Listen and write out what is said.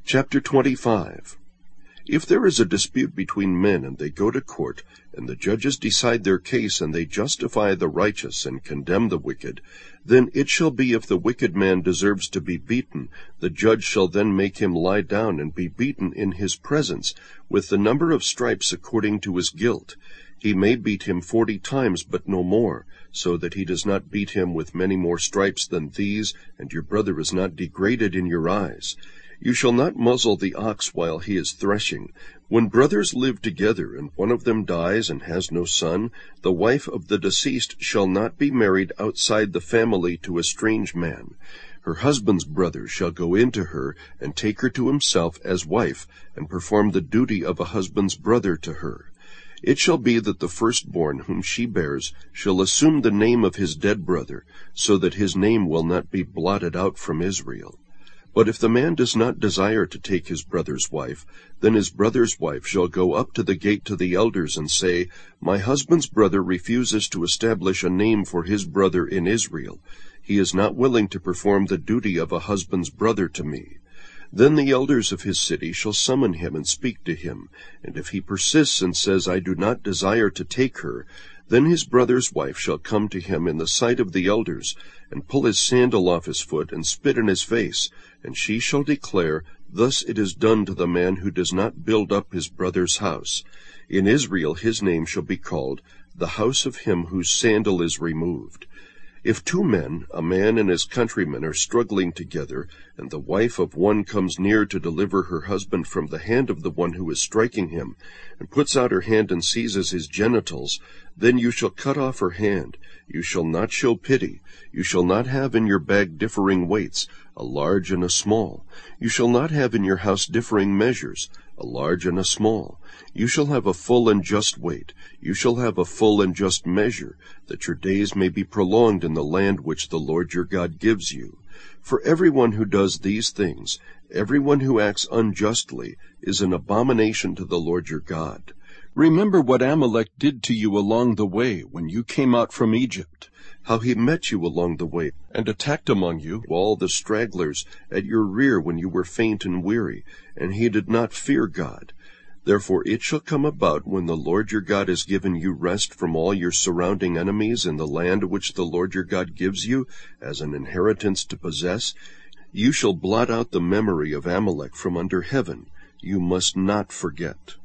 Chapter 25. If there is a dispute between men, and they go to court, and the judges decide their case, and they justify the righteous, and condemn the wicked, then it shall be, if the wicked man deserves to be beaten, the judge shall then make him lie down, and be beaten in his presence, with the number of stripes according to his guilt. He may beat him 40 times, but no more, so that he does not beat him with many more stripes than these, and your brother is not degraded in your eyes. You shall not muzzle the ox while he is threshing. When brothers live together, and one of them dies and has no son, the wife of the deceased shall not be married outside the family to a strange man. Her husband's brother shall go in to her, and take her to himself as wife, and perform the duty of a husband's brother to her. It shall be that the firstborn whom she bears shall assume the name of his dead brother, so that his name will not be blotted out from Israel. But if the man does not desire to take his brother's wife, then his brother's wife shall go up to the gate to the elders and say, My husband's brother refuses to establish a name for his brother in Israel. He is not willing to perform the duty of a husband's brother to me. Then the elders of his city shall summon him and speak to him, and if he persists and says, I do not desire to take her, then his brother's wife shall come to him in the sight of the elders, and pull his sandal off his foot, and spit in his face, and she shall declare, Thus it is done to the man who does not build up his brother's house. In Israel his name shall be called, The house of him whose sandal is removed. If 2 men, a man and his countryman, are struggling together, and the wife of one comes near to deliver her husband from the hand of the one who is striking him, and puts out her hand and seizes his genitals, then you shall cut off her hand. You shall not show pity. You shall not have in your bag differing weights, a large and a small. You shall not have in your house differing measures, a large and a small. You shall have a full and just weight. You shall have a full and just measure, that your days may be prolonged in the land which the Lord your God gives you. For everyone who does these things, everyone who acts unjustly, is an abomination to the Lord your God. Remember what Amalek did to you along the way when you came out from Egypt, how he met you along the way, and attacked among you all the stragglers at your rear when you were faint and weary, and he did not fear God. Therefore it shall come about, when the Lord your God has given you rest from all your surrounding enemies in the land which the Lord your God gives you as an inheritance to possess, you shall blot out the memory of Amalek from under heaven. You must not forget.